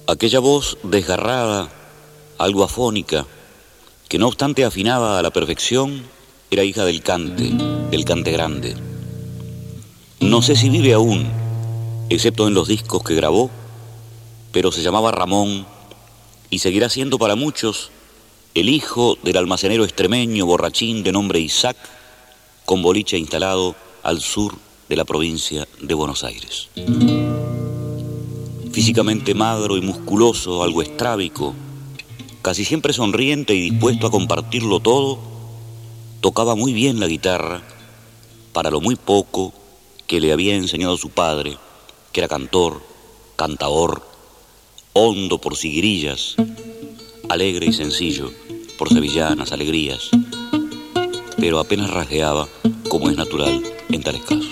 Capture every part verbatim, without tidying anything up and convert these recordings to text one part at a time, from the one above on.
Aquella voz desgarrada, algo afónica, que no obstante afinaba a la perfección, era hija del cante, del cante grande. No sé si vive aún, excepto en los discos que grabó, pero se llamaba Ramón y seguirá siendo para muchos el hijo del almacenero extremeño borrachín de nombre Isaac, con boliche instalado al sur de la provincia de Buenos Aires. Físicamente magro y musculoso, algo estrábico, casi siempre sonriente y dispuesto a compartirlo todo, tocaba muy bien la guitarra para lo muy poco que le había enseñado su padre, que era cantor, cantaor, hondo por siguirillas, alegre y sencillo por sevillanas, alegrías, pero apenas rasgueaba, como es natural en tales casos.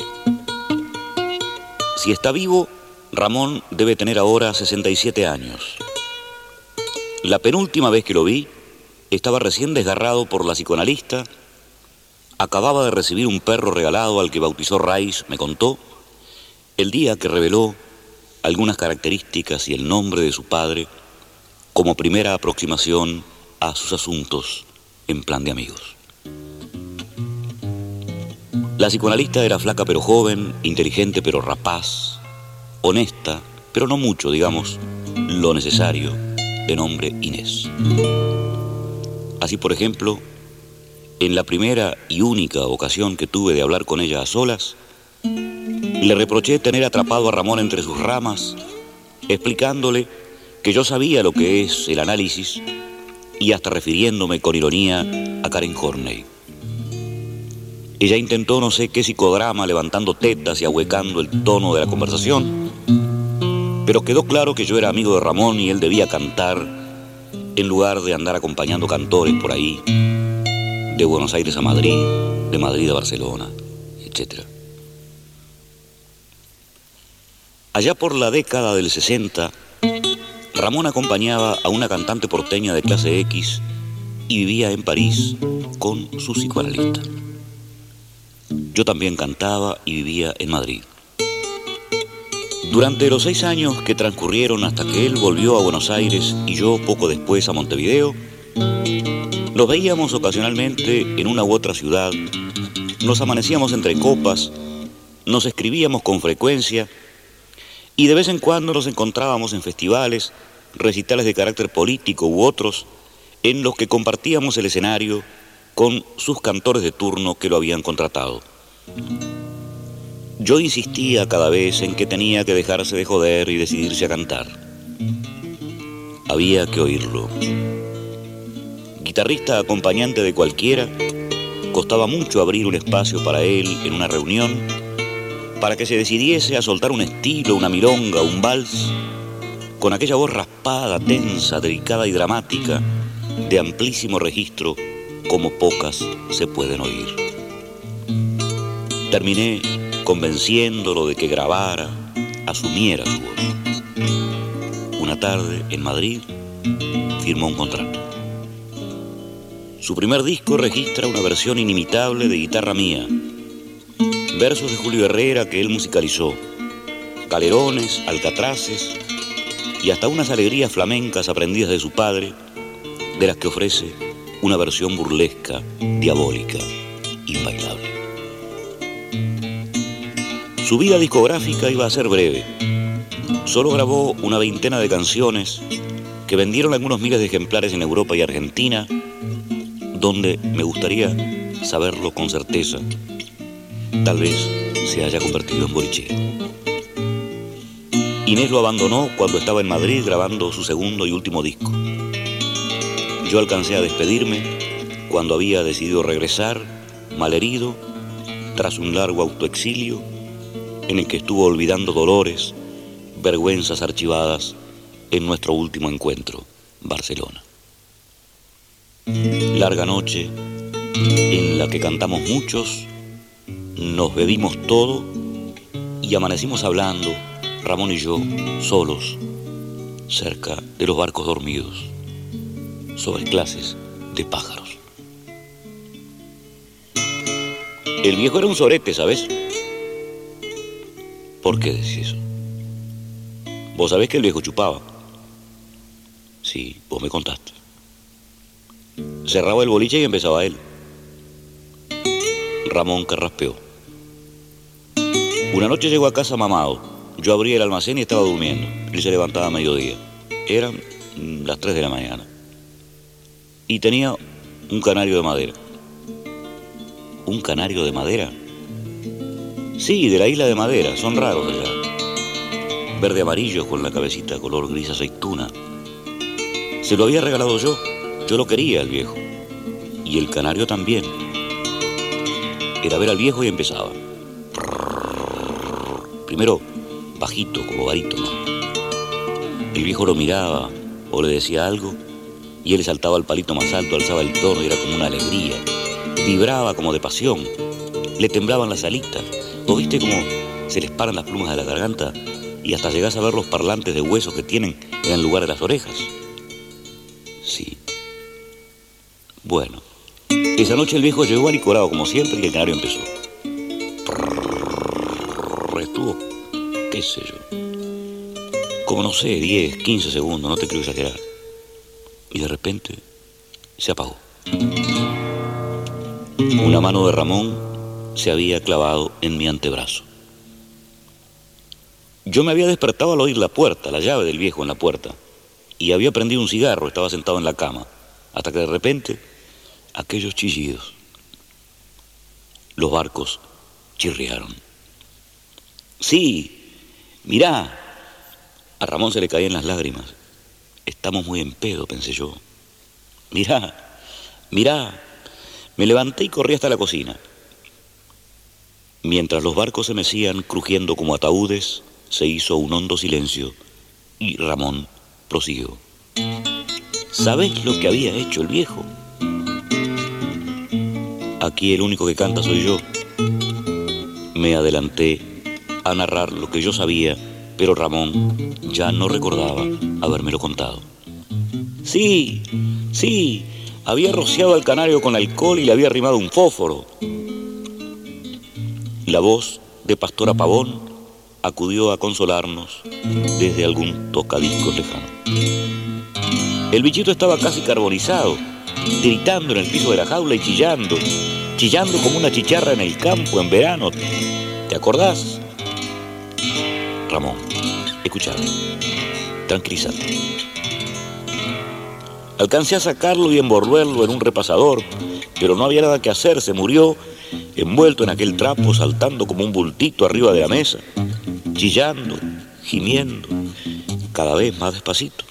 Si está vivo, Ramón debe tener ahora sesenta y siete años. La penúltima vez que lo vi, estaba recién desgarrado por la psicoanalista, acababa de recibir un perro regalado al que bautizó Rice, me contó, el día que reveló algunas características y el nombre de su padre como primera aproximación a sus asuntos en plan de amigos. La psicoanalista era flaca pero joven, inteligente pero rapaz, honesta, pero no mucho, digamos, lo necesario, de nombre Inés. Así, por ejemplo, en la primera y única ocasión que tuve de hablar con ella a solas, le reproché tener atrapado a Ramón entre sus ramas, explicándole que yo sabía lo que es el análisis y hasta refiriéndome con ironía a Karen Horney. Ella intentó no sé qué psicodrama levantando tetas y ahuecando el tono de la conversación, pero quedó claro que yo era amigo de Ramón y él debía cantar en lugar de andar acompañando cantores por ahí, de Buenos Aires a Madrid, de Madrid a Barcelona, etcétera. Allá por la década del sesenta, Ramón acompañaba a una cantante porteña de clase X y vivía en París con su psicoanalista. Yo también cantaba y vivía en Madrid. Durante los seis años que transcurrieron hasta que él volvió a Buenos Aires y yo poco después a Montevideo, nos veíamos ocasionalmente en una u otra ciudad, nos amanecíamos entre copas, nos escribíamos con frecuencia y de vez en cuando nos encontrábamos en festivales, recitales de carácter político u otros, en los que compartíamos el escenario con sus cantores de turno que lo habían contratado. Yo insistía cada vez en que tenía que dejarse de joder y decidirse a cantar. Había que oírlo. Guitarrista acompañante de cualquiera, costaba mucho abrir un espacio para él en una reunión, para que se decidiese a soltar un estilo, una milonga, un vals, con aquella voz raspada, tensa, delicada y dramática, de amplísimo registro, como pocas se pueden oír. Terminé convenciéndolo de que grabara, asumiera su voz. Una tarde, en Madrid, firmó un contrato. Su primer disco registra una versión inimitable de Guitarra Mía, versos de Julio Herrera que él musicalizó, galerones, alcatraces y hasta unas alegrías flamencas aprendidas de su padre, de las que ofrece una versión burlesca, diabólica, inbailable. Su vida discográfica iba a ser breve. Solo grabó una veintena de canciones que vendieron algunos miles de ejemplares en Europa y Argentina, donde me gustaría saberlo con certeza. Tal vez se haya convertido en bolichero. Inés lo abandonó cuando estaba en Madrid grabando su segundo y último disco. Yo alcancé a despedirme cuando había decidido regresar, malherido, tras un largo autoexilio en el que estuvo olvidando dolores, vergüenzas archivadas en nuestro último encuentro, Barcelona. Larga noche en la que cantamos muchos, nos bebimos todo y amanecimos hablando, Ramón y yo, solos, cerca de los barcos dormidos, sobre clases de pájaros. El viejo era un sorete, ¿sabes? ¿Por qué decís eso? Vos sabés que el viejo chupaba. Sí, vos me contaste. Cerraba el boliche y empezaba él. Ramón Carraspeó. Una noche llegó a casa mamado. Yo abría el almacén y estaba durmiendo. Él se levantaba a mediodía. Eran las tres de la mañana. Y tenía un canario de madera. ¿Un canario de madera? Sí, de la isla de Madera. Son raros allá. Verde amarillo con la cabecita color gris aceituna. Se lo había regalado yo. Yo lo quería al viejo. Y el canario también. Era ver al viejo y empezaba. Primero bajito, como barítono. El viejo lo miraba o le decía algo y él saltaba al palito más alto, alzaba el tono y era como una alegría. Vibraba como de pasión. Le temblaban las alitas. ¿Vos viste cómo se les paran las plumas de la garganta y hasta llegás a ver los parlantes de huesos que tienen en el lugar de las orejas? Sí. Bueno, esa noche el viejo llegó alicorado como siempre y el canario empezó. Estuvo, qué sé yo, como no sé, diez, quince segundos, no te quiero exagerar. Y de repente se apagó. Una mano de Ramón se había clavado en mi antebrazo. Yo me había despertado al oír la puerta, la llave del viejo en la puerta, y había prendido un cigarro, estaba sentado en la cama, hasta que de repente aquellos chillidos. Los barcos chirriaron. Sí, mirá. A Ramón se le caían las lágrimas. Estamos muy en pedo, pensé yo. Mirá, mirá. Me levanté y corrí hasta la cocina. Mientras los barcos se mecían crujiendo como ataúdes, se hizo un hondo silencio y Ramón prosiguió. ¿Sabés lo que había hecho el viejo? Aquí el único que canta soy yo. Me adelanté a narrar lo que yo sabía, pero Ramón ya no recordaba habérmelo contado. Sí, sí, había rociado al canario con alcohol y le había arrimado un fósforo. La voz de Pastora Pavón acudió a consolarnos desde algún tocadiscos lejano. El bichito estaba casi carbonizado, tiritando en el piso de la jaula y chillando, chillando como una chicharra en el campo en verano. ¿Te acordás? Ramón, escuchame, tranquilízate. Alcancé a sacarlo y envolverlo en un repasador, pero no había nada que hacer, se murió envuelto en aquel trapo, saltando como un bultito arriba de la mesa, chillando, gimiendo, cada vez más despacito.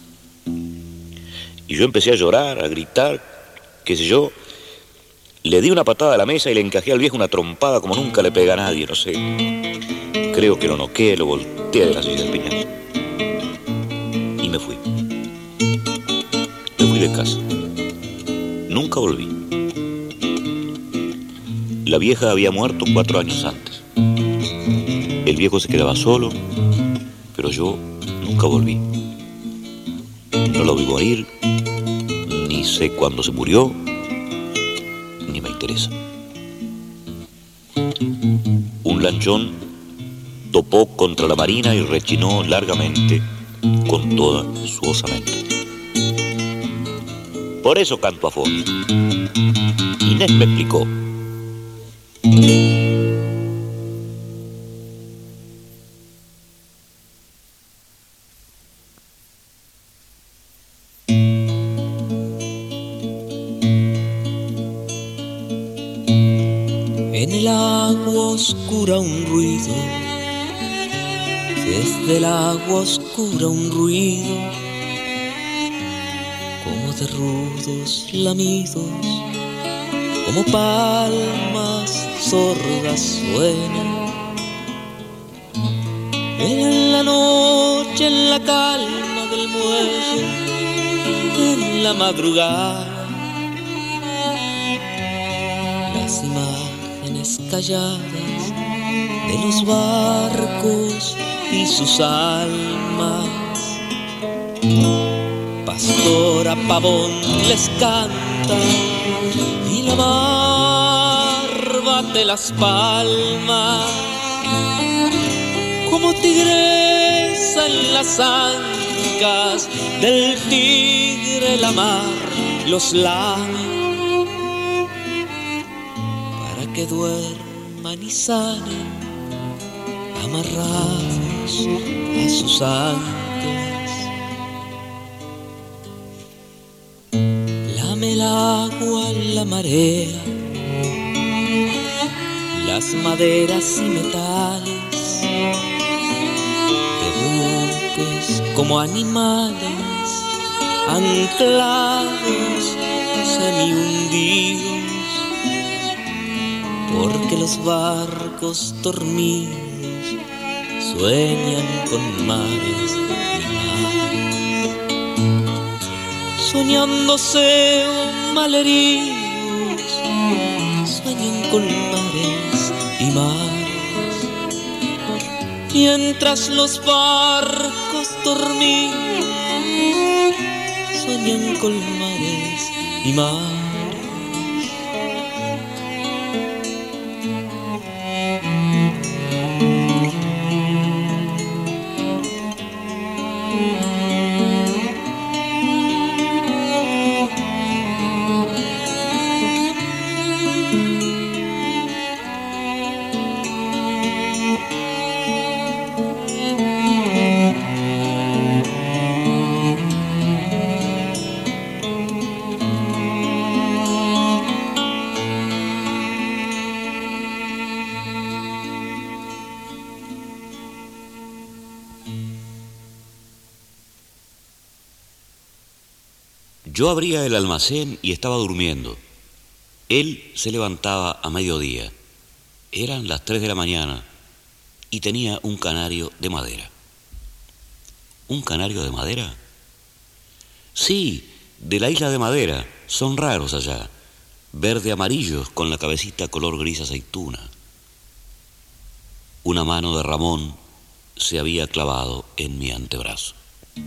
Y yo empecé a llorar, a gritar, qué sé yo. Le di una patada a la mesa y le encajé al viejo una trompada como nunca le pega a nadie, no sé. Creo que lo noqué, lo volteé de la silla del piñazo. Y me fui. Me fui de casa. Nunca volví. La vieja había muerto cuatro años antes. El viejo se quedaba solo, pero yo nunca volví. No lo vi morir, ni sé cuándo se murió, ni me interesa. Un lanchón topó contra la marina y rechinó largamente con toda su osamenta. Por eso canto a fondo. Inés me explicó. En el agua oscura un ruido, desde el agua oscura un ruido, como de rudos lamidos, como palmas sordas suenan. En la noche, en la calma del muelle, en la madrugada, las imágenes calladas de los barcos y sus almas. Pastora Pavón les canta y la mar bate las palmas como tigres en las ancas del tigre la mar los lame para que duerman y sanen amarrados a sus anclas. Lame el agua la marea, las maderas y metales de buques como animales anclados, semi-hundidos, porque los barcos dormidos sueñan con mares y mares, soñándose malheridos, sueñan con mares y mares, mientras los barcos dormidos sueñan con mares y mares. Yo abría el almacén y estaba durmiendo. Él se levantaba a mediodía. Eran las tres de la mañana y tenía un canario de madera. ¿Un canario de madera? Sí, de la isla de Madera. Son raros allá. Verde amarillos con la cabecita color gris aceituna. Una mano de Ramón se había clavado en mi antebrazo.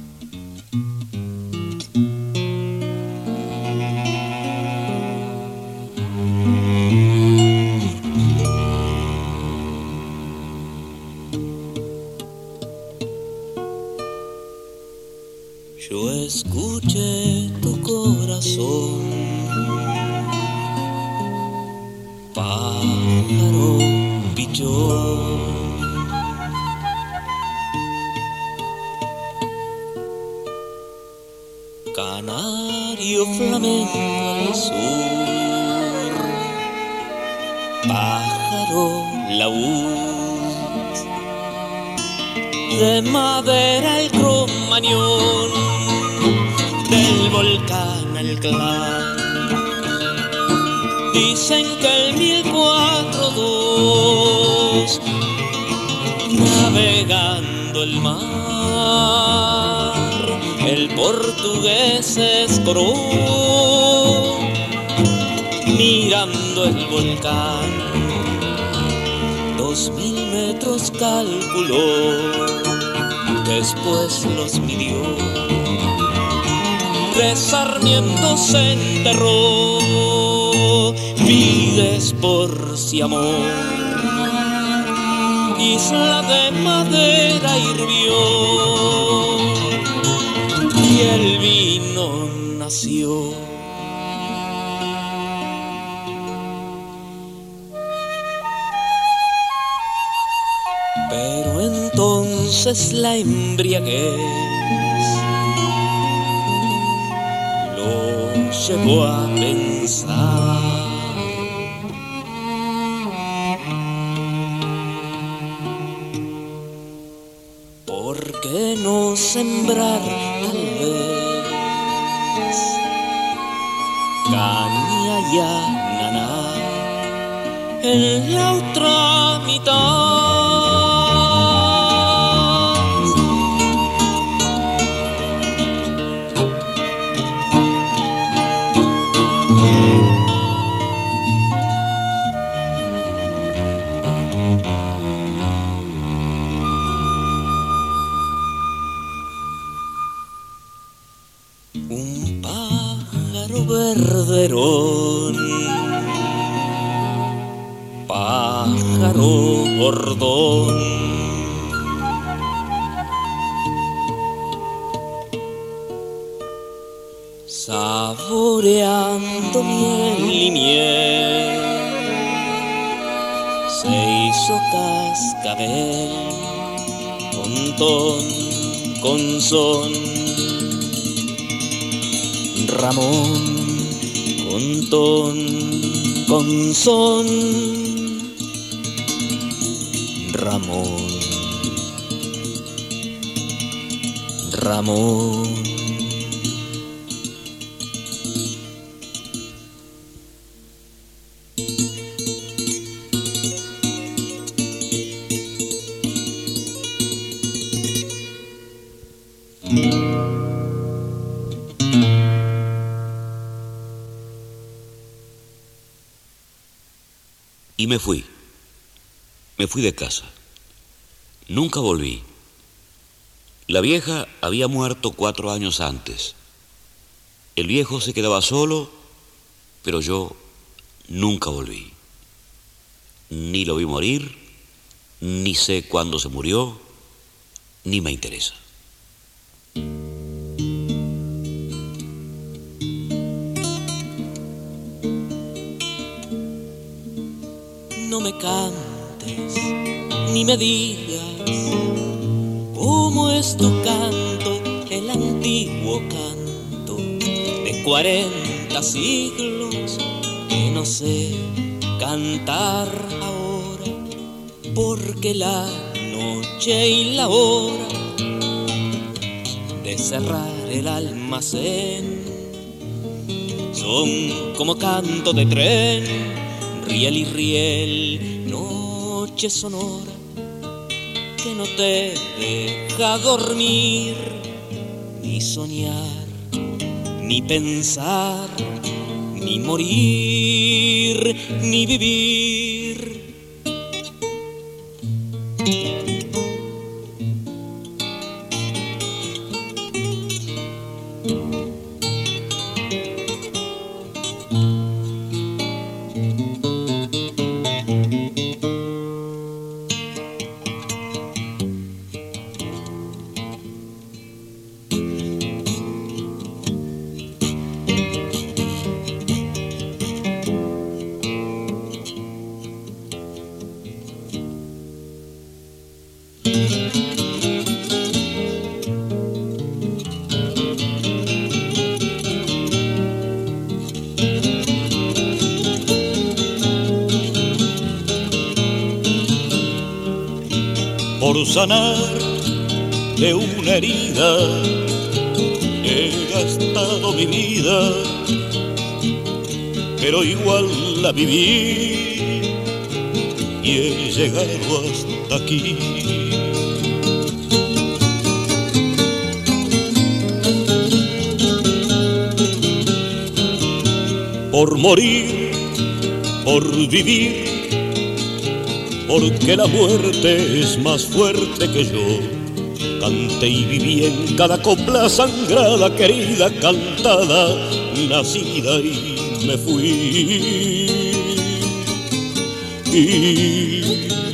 Yo escuché tu corazón, pájaro pichón, canario flamenco al sur, pájaro laúd, de madera el cromañón, del volcán al clan. Dicen que el mil cuatrocientos dos, navegando el mar, el portugués escoró, mirando el volcán, dos mil metros calculó, después los midió. De Sarmiento se enterró, vides por si amor, isla de madera hirvió y el vino nació. Pero entonces la embriaguez llevó a pensar, ¿por qué no sembrar tal vez caña y ananá en la otra mitad? Un pájaro verderón, pájaro bordón, saboreando miel y miel, se hizo cascabel con ton, con son. Ramón con ton, con son. Ramón, Ramón. Y me fui, me fui de casa. Nunca volví. La vieja había muerto cuatro años antes. El viejo se quedaba solo, pero yo nunca volví. Ni lo vi morir, ni sé cuándo se murió, ni me interesa. No me cantes, ni me digas cómo es tu canto, el antiguo canto de cuarenta siglos que no sé cantar ahora, porque la noche y la hora de cerrar el almacén son como canto de tren. Riel y riel, noche sonora que no te deja dormir, ni soñar, ni pensar, ni morir, ni vivir. Por sanar de una herida he gastado mi vida, pero igual la viví y he llegado hasta aquí. Por morir, por vivir, porque la muerte es más fuerte que yo. Canté y viví en cada copla sangrada, querida, cantada, nacida, y me fui. Y